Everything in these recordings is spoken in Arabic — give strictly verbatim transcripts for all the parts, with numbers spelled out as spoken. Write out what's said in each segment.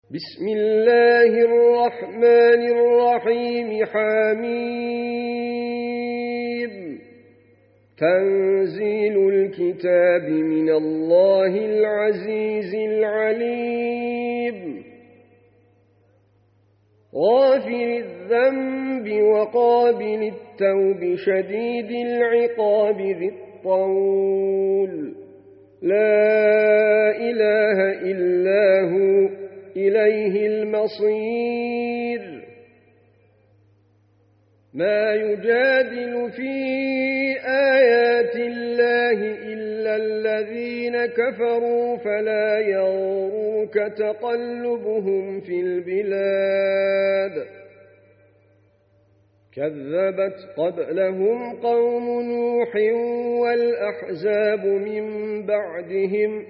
بسم الله الرحمن الرحيم. حميم. تنزيل الكتاب من الله العزيز العليم. غافر الذنب وقابل التوب شديد العقاب ذي الطول. لا إله إلا هو إليه المصير. ما يجادل في آيات الله إلا الذين كفروا فلا يغرك تقلبهم في البلاد. كذبت قبلهم قوم نوح والأحزاب من بعدهم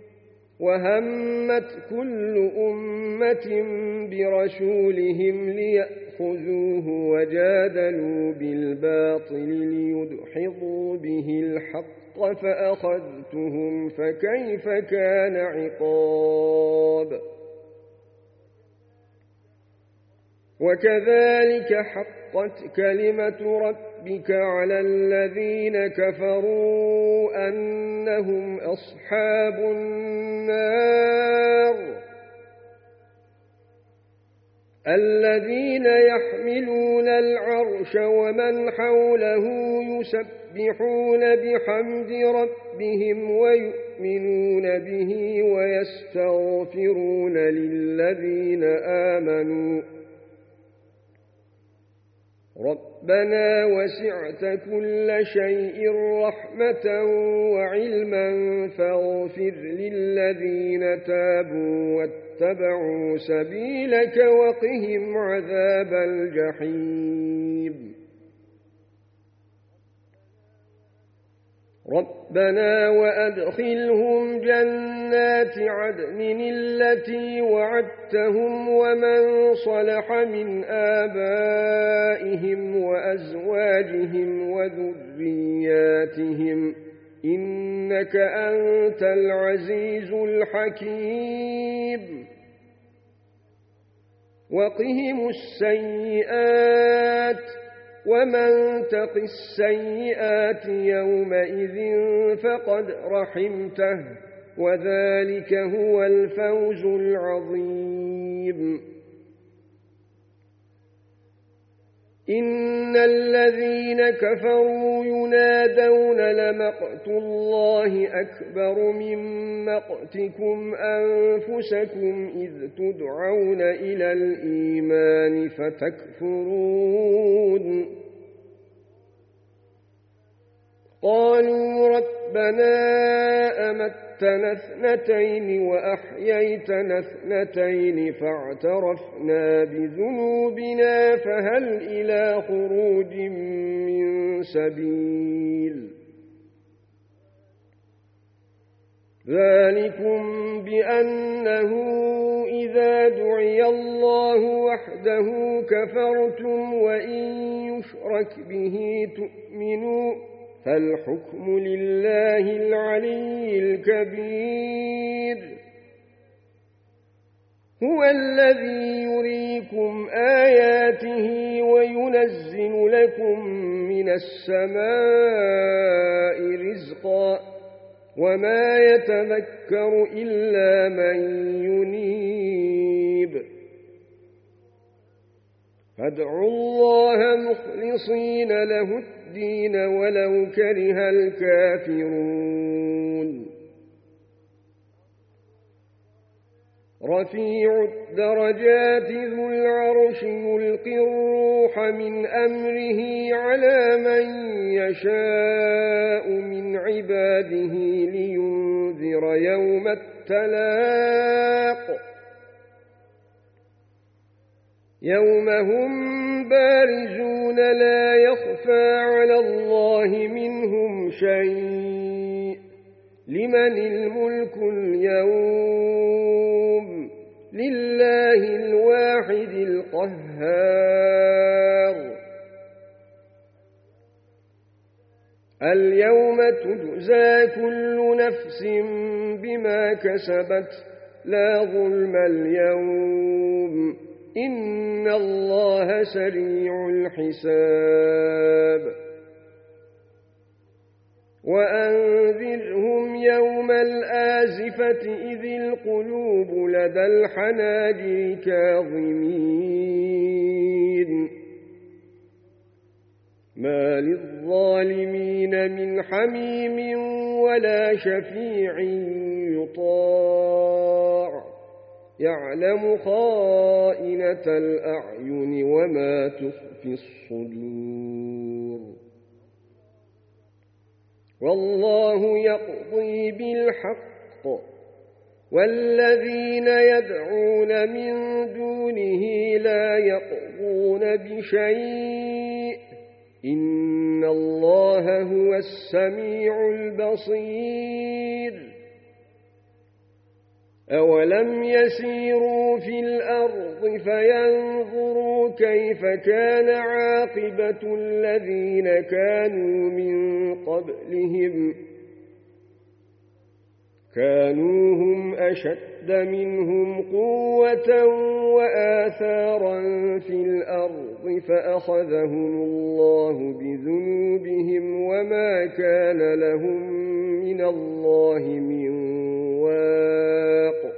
وهمت كل أمة برسولهم ليأخذوه وجادلوا بالباطل ليدحضوا به الحق فأخذتهم فكيف كان عقاب. وكذلك حقت كلمة ربك على الذين كفروا أنهم أصحاب النار. الذين يحملون العرش ومن حوله يسبحون بحمد ربهم ويؤمنون به ويستغفرون للذين آمنوا ربنا وسعت كل شيء رحمة وعلما فاغفر للذين تابوا واتبعوا سبيلك وقهم عذاب الجحيم. ربنا وأدخلهم جنات عدن التي وعدتهم ومن صلح من آبائهم وأزواجهم وذرياتهم إنك أنت العزيز الحكيم. وقهم السيئات ومن تق السيئات يومئذ فقد رحمته وذلك هو الفوز العظيم. إن الذين كفروا ينادون لمقت الله أكبر من مقتكم أنفسكم إذ تدعون إلى الإيمان فتكفرون. قالوا ربنا أمتنا اثنتين وأحييتنا اثنتين فاعترفنا بذنوبنا فهل إلى خروج من سبيل. ذلكم بأنه إذا دعي الله وحده كفرتم وإن يشرك به تؤمنوا فالحكم لله العلي الكبير. هو الذي يريكم آياته وينزل لكم من السماء رزقا وما يتذكر إلا من ينيب. فادعوا الله مخلصين له الدين ولو كره الكافرون. رفيع الدرجات ذو العرش يلقي الروح من أمره على من يشاء من عباده لينذر يوم التلاق. يوم هم بارزون لا يخفى على الله منهم شيء. لمن الملك اليوم؟ لله الواحد القهار. اليوم تجزى كل نفس بما كسبت لا ظلم اليوم إن الله سريع الحساب وأنذرهم يوم الآزفة إذ القلوب لدى الحناجر كاظمين ما للظالمين من حميم ولا شفيع يطاع يعلم خائنة الأعين وما تخفي الصدور والله يقضي بالحق والذين يدعون من دونه لا يقضون بشيء إن الله هو السميع البصير أولم يسيروا في الأرض فينظروا كيف كان عاقبة الذين كانوا من قبلهم كانوا هم أشد منهم قوة وآثارا في الأرض فأخذهم الله بذنوبهم وما كان لهم من الله من واق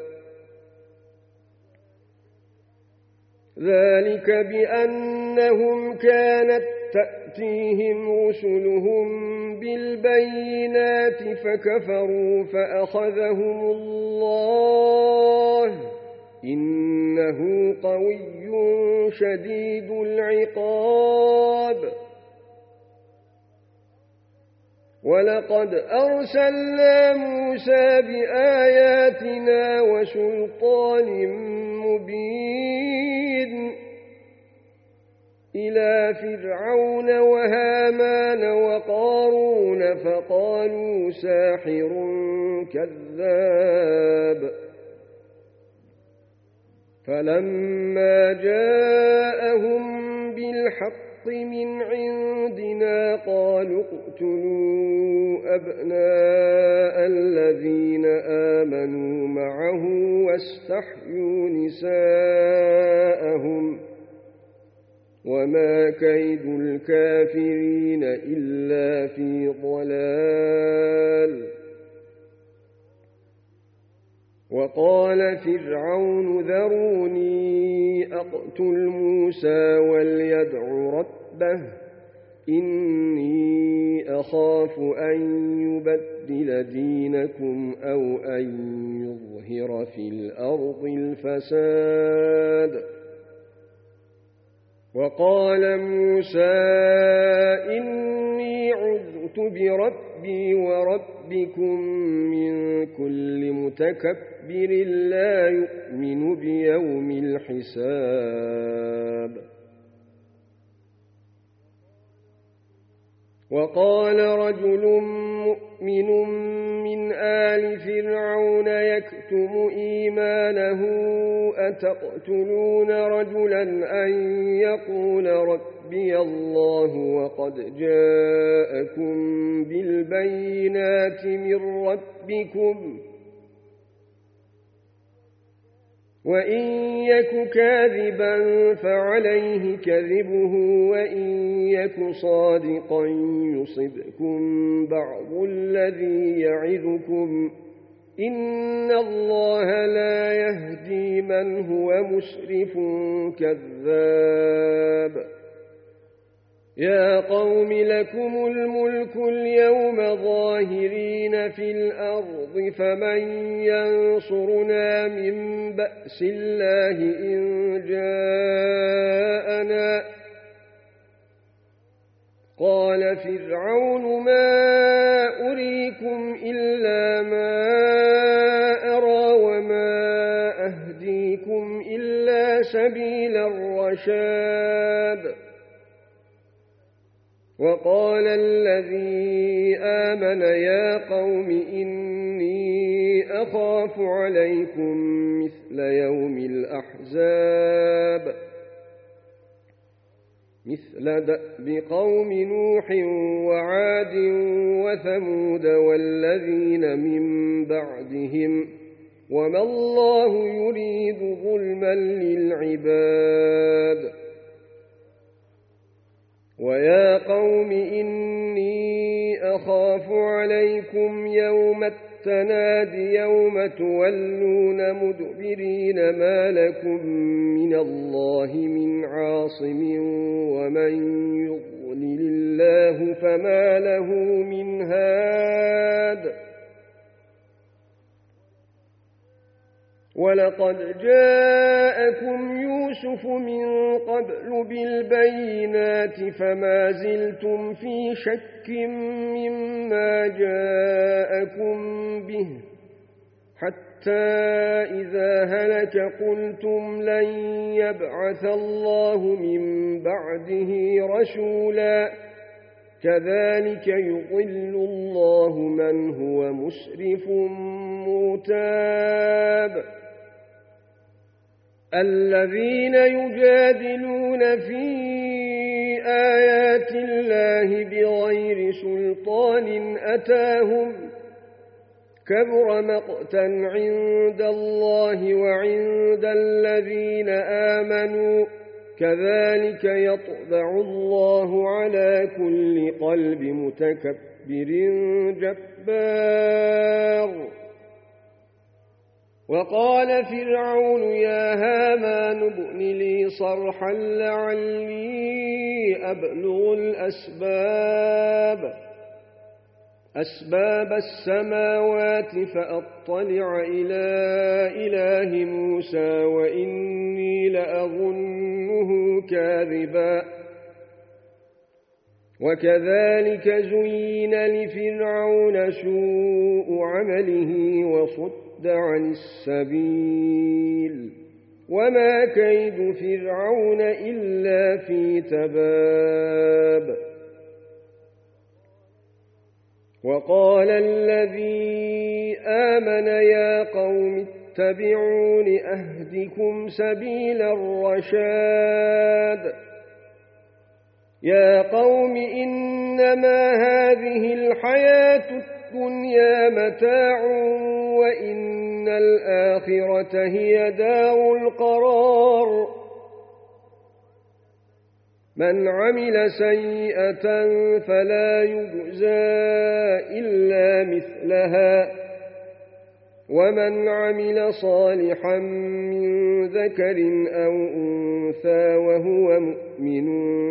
ذلك بأنهم كانت تأتيهم رسلهم بالبينات فكفروا فأخذهم الله إنه قوي شديد العقاب ولقد أرسلنا موسى بآياتنا وسلطان مبين إلى فرعون وهامان وقارون فقالوا ساحر كذاب فلما جاءهم بالحق من عندنا قالوا اقتلوا أبناء الذين آمنوا معه واستحيوا نساءهم وما كيد الكافرين إلا في ضلال وقال فرعون ذروني أقتل موسى وليدع ربه إني أخاف أن يبدل دينكم أو أن يظهر في الأرض الفساد وقال موسى إني عذت بربي وربكم من كل متكبر لا يؤمن بيوم الحساب وقال رجل مؤمن من آل فرعون يكتم إيمانه أتقتلون رجلا أن يقول ربي الله وقد جاءكم بالبينات من ربكم وإن يك كاذبا فعليه كذبه وإن يك صادقا يصبكم بعض الذي يعظكم إن الله لا يهدي من هو مسرف كذاب يا قوم لكم الملك اليوم ظاهرين في الأرض فمن ينصرنا من بأس الله إن جاءنا قال فرعون ما أريكم إلا ما أرى وما أهديكم إلا سبيل الرشاد وقال الذي آمن يا قوم إني أخاف عليكم مثل يوم الأحزاب مثل دأب قوم نوح وعاد وثمود والذين من بعدهم وما الله يريد ظلما للعباد ويا قوم إني أخاف عليكم يوم التناد يوم تولون مدبرين ما لكم من الله من عاصم ومن يضلل الله فما له من هاد ولقد جاءكم يوسف من قبل بالبينات فما زلتم في شك مما جاءكم به حتى إذا هلك قلتم لن يبعث الله من بعده رسولا كذلك يضل الله من هو مسرف مرتاب الذين يجادلون في آيات الله بغير سلطان أتاهم كبر مقتا عند الله وعند الذين آمنوا كذلك يطبع الله على كل قلب متكبر جبار وقال فرعون يا هامان ابن لي صرحا لعلي أبلغ الأسباب أسباب السماوات فأطلع إلى إله موسى وإني لأظنه كاذبا وكذلك زين لفرعون سوء عمله وصد عن السبيل وما كيد فرعون إلا في تباب وقال الذي آمن يا قوم اتبعون أهدكم سبيل الرشاد يا قوم إنما هذه الحياة الدنيا متاع وإن الآخرة هي دار القرار من عمل سيئة فلا يجزى إلا مثلها ومن عمل صالحا من ذكر أو أنثى وهو مؤمن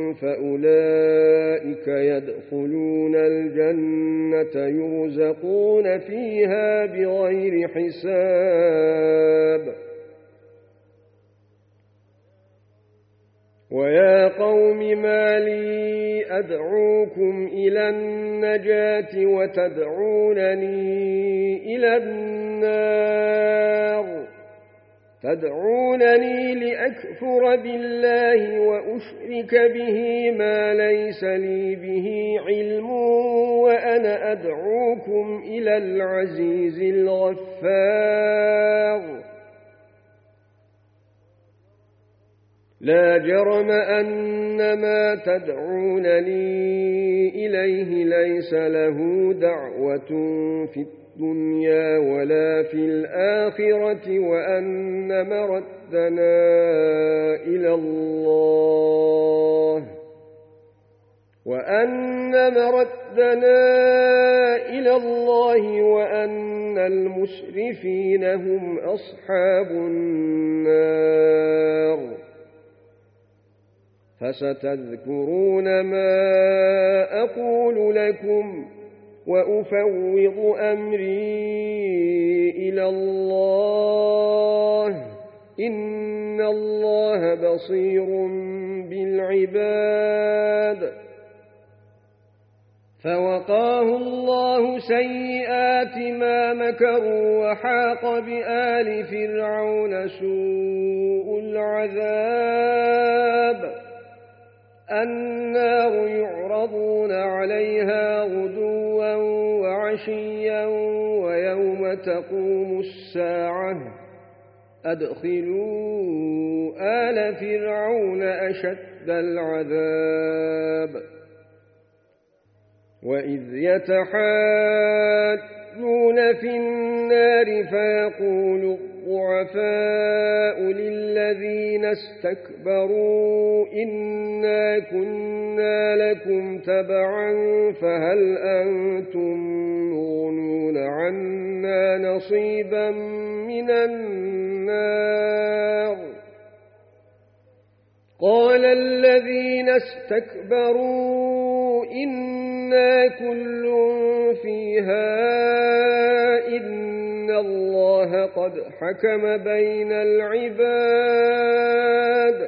فأولئك يدخلون الجنة يرزقون فيها بغير حساب ويا قوم ما لي أدعوكم إلى النجاة وتدعونني إلى النار تدعونني لأكفر بالله وأشرك به ما ليس لي به علم وأنا أدعوكم إلى العزيز الغفار لا جرم أن ما تدعونني إليه ليس له دعوة في الدنيا ولا في الآخرة وأن مردنا إلى الله وأن مردنا إلى الله وأن المسرفين هم أصحاب النار فستذكرون ما أقول لكم وأفوض أمري إلى الله إن الله بصير بالعباد فوقاه الله سيئات ما مكروا وحاق بآل فرعون سوء العذاب النار يعرضون عليها غدوا وعشيا ويوم تقوم الساعة أدخلوا آل فرعون أشد العذاب وإذ يتحاجون يصطلون في النار فيقول الضعفاء للذين استكبروا إنا كنا لكم تبعا فهل أنتم مغنون عنا نصيبا من النار قال الذين استكبروا إنا كل فيها إن الله قد حكم بين العباد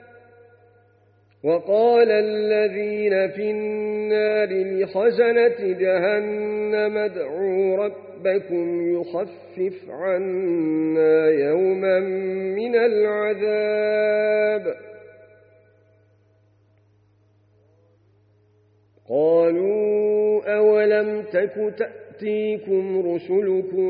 وقال الذين في النار لخزنة جهنم ادعوا ربكم يخفف عنا يوما من العذاب قالوا أولم تك تأتيكم رسلكم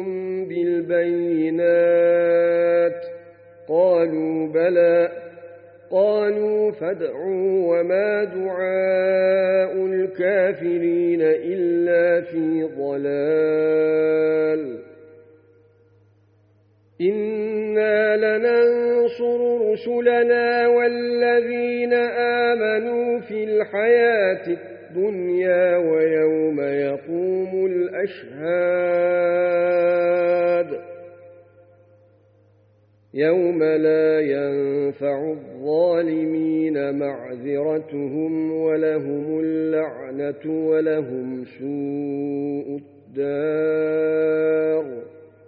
بالبينات قالوا بلى قالوا فادعوا وما دعاء الكافرين إلا في ضلال إنا لننصر رسلنا والذين آمنوا في الحياة الدنيا ويوم يقوم الأشهاد يوم لا ينفع الظالمين معذرتهم ولهم اللعنة ولهم سوء الدار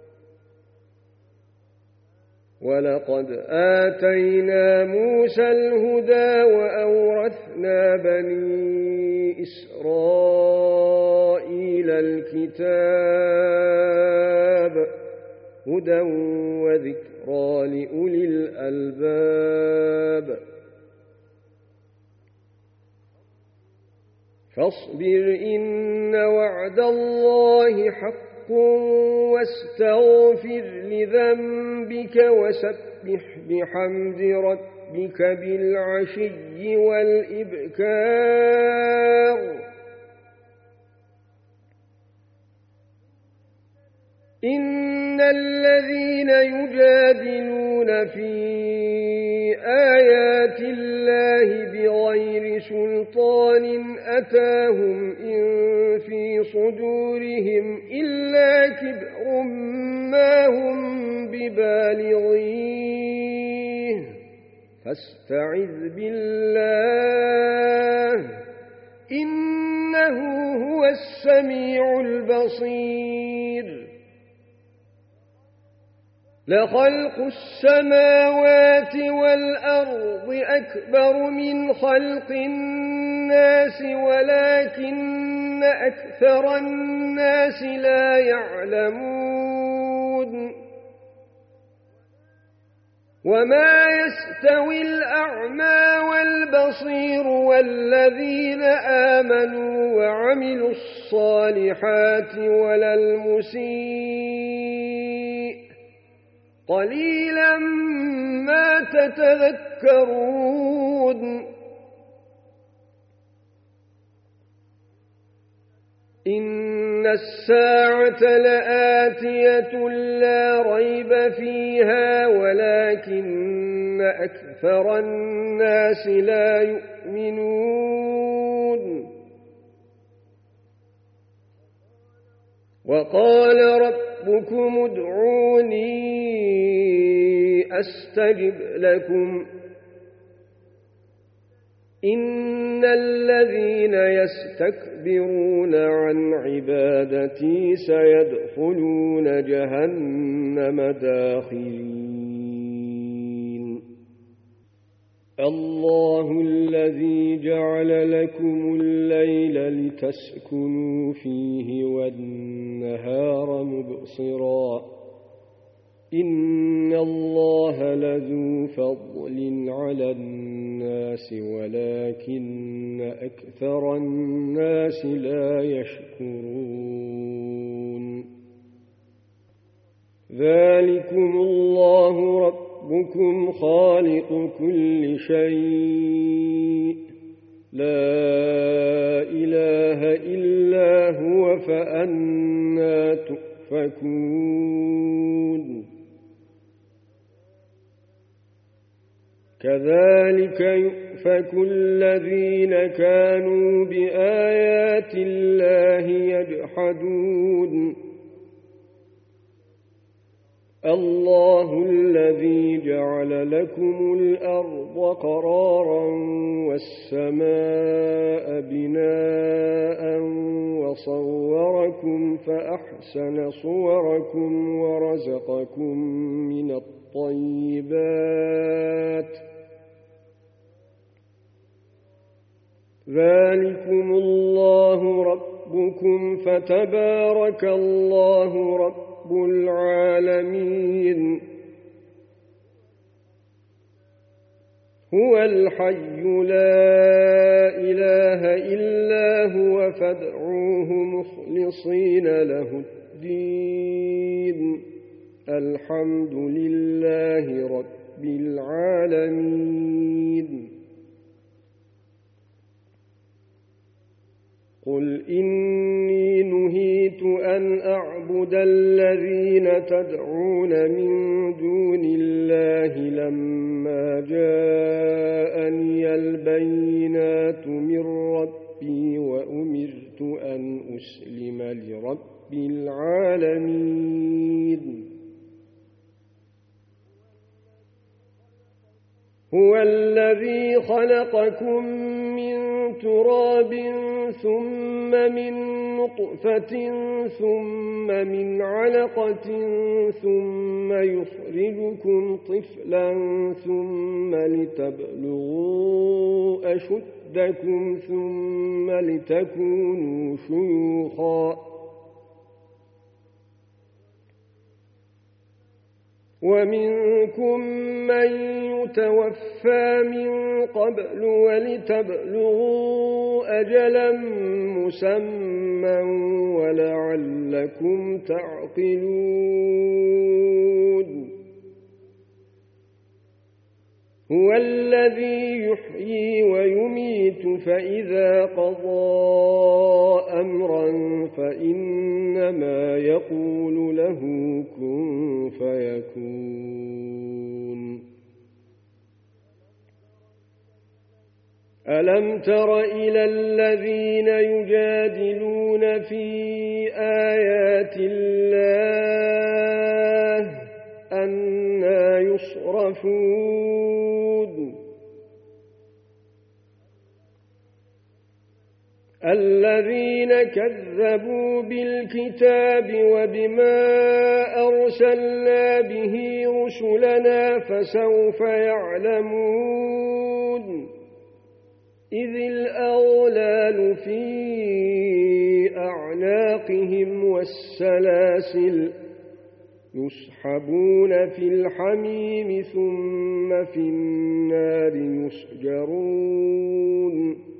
ولقد آتينا موسى الهدى وأورثنا بني إسرائيل الكتاب هدى وذكرى لأولي الألباب فاصبر إن وعد الله حق واستغفر لذنبك وسبح بحمد ربك بالعشي والإبكار إن الذين يجادلون في آيات الله بغير سلطان أتاهم إن في صدورهم إلا كبر ما هم ببالغيه فاستعذ بالله إنه هو السميع البصير لخلق السماوات والأرض أكبر من خلق الناس ولكن أكثر الناس لا يعلمون وما يستوي الأعمى والبصير والذين آمنوا وعملوا الصالحات ولا المسيء قليلا ما تتذكرون إن الساعة لآتية لا ريب فيها ولكن أكثر الناس لا يؤمنون وقال ربكم ادعوني أستجب لكم إن الذين يستكبرون عن عبادتي سيدخلون جهنم داخرين الله الذي جعل لكم الليل لتسكنوا فيه والنهار مبصرا إن الله لذو فضل على الناس ولكن أكثر الناس لا يشكرون ذلكم الله ربكم خالق كل شيء لا إله إلا هو فأنى تؤمنون يؤفكون كذلك يؤفك الذين كانوا بآيات الله يجحدون الله الذي جعل لكم الأرض قرارا والسماء بناء وصوركم فأحسن صوركم ورزقكم من الطيبات ذلكم الله ربكم فتبارك الله رب العالمين هو الحي لا إله إلا هو فادعوه مخلصين له الدين الحمد لله رب العالمين قل إني نهيت أن أعبد الذين تدعون من دون الله لما جاءني البينات من ربي وأمرت أن أسلم لرب العالمين هو الذي خلقكم من تراب ثم من نطفة ثم من علقة ثم يخرجكم طفلا ثم لتبلغوا أشدكم ثم لتكونوا شيوخا ومنكم من يتوفى من قبل ولتبلغوا أجلا مسمى ولعلكم تعقلون هو الذي يحيي ويميت فإذا قضى أمرا فإنما يقول له كن فيكون ألم تر إلى الذين يجادلون في آيات الله أنى يصرفون الذين كذبوا بالكتاب وبما أرسلنا به رسلنا فسوف يعلمون إذ الأغلال في أعناقهم والسلاسل يسحبون في الحميم ثم في النار يسجرون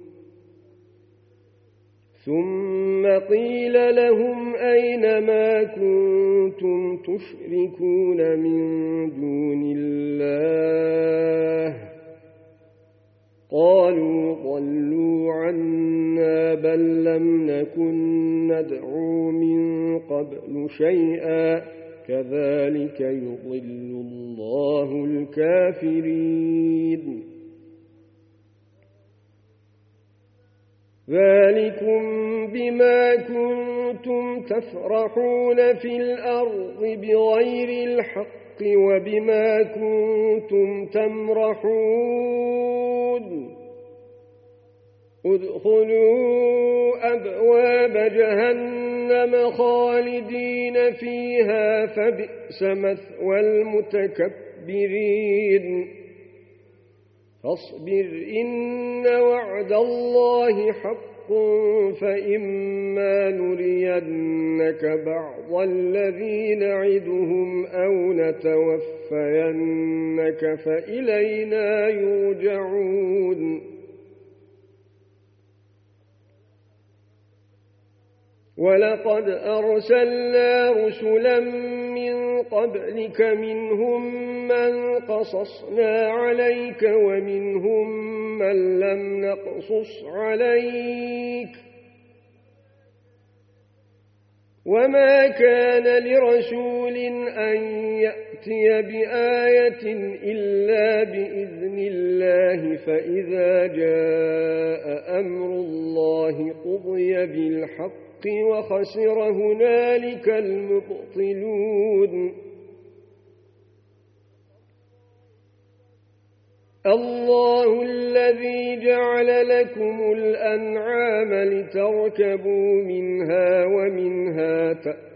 ثم قيل لهم أين ما كنتم تشركون من دون الله قالوا ضلوا عنا بل لم نكن ندعو من قبل شيئا كذلك يضل الله الكافرين ذلكم بما كنتم تفرحون في الأرض بغير الحق وبما كنتم تمرحون ادخلوا أبواب جهنم خالدين فيها فبئس مثوى المتكبرين فاصبر إن وعد الله حق فإما نرينك بعض الذي نعدهم أو نتوفينك فإلينا يرجعون ولقد أرسلنا رسلا من قبلك منهم من قصصنا عليك ومنهم من لم نقصص عليك وما كان لرسول أن يأتي بآية إلا بإذن الله فإذا جاء أمر الله قضي بالحق وخسر هنالك المبطلون الله الذي جعل لكم الأنعام لتركبوا منها ومنها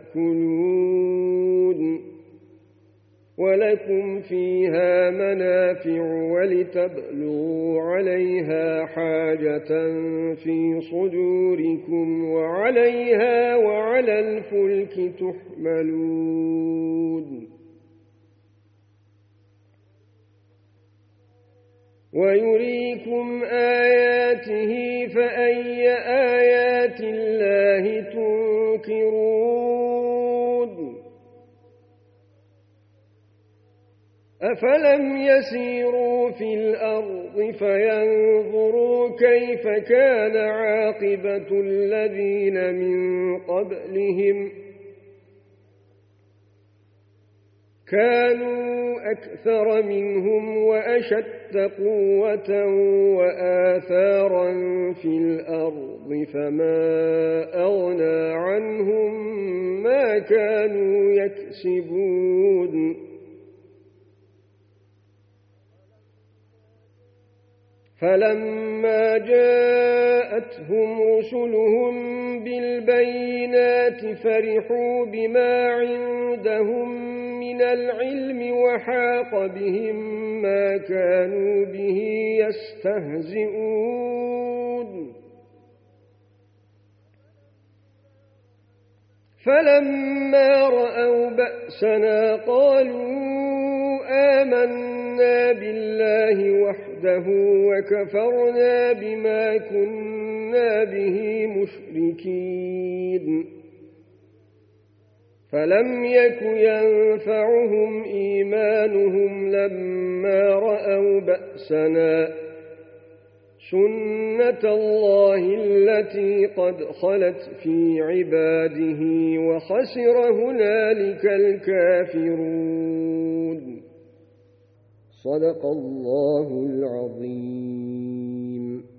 تأكلون ولكم فيها منافع ولتبلغوا عليها حاجة في صدوركم وعليها وعلى الفلك تحملون ويريكم آياته فأي آيات الله تنكرون أفلم يسيروا في الأرض فينظروا كيف كان عاقبة الذين من قبلهم كانوا أكثر منهم وأشد قوة وآثارا في الأرض فما أغنى عنهم ما كانوا يكسبون فلما جاءتهم رسلهم بالبينات فرحوا بما عندهم من العلم وحاق بهم ما كانوا به يستهزئون فلما رأوا بأسنا قالوا آمنا بالله وحده وكفرنا بما كنا به مشركين فلم يك ينفعهم إيمانهم لما رأوا بأسنا سنة الله التي قد خلت في عباده وخسر هنالك الكافرون صدق الله العظيم.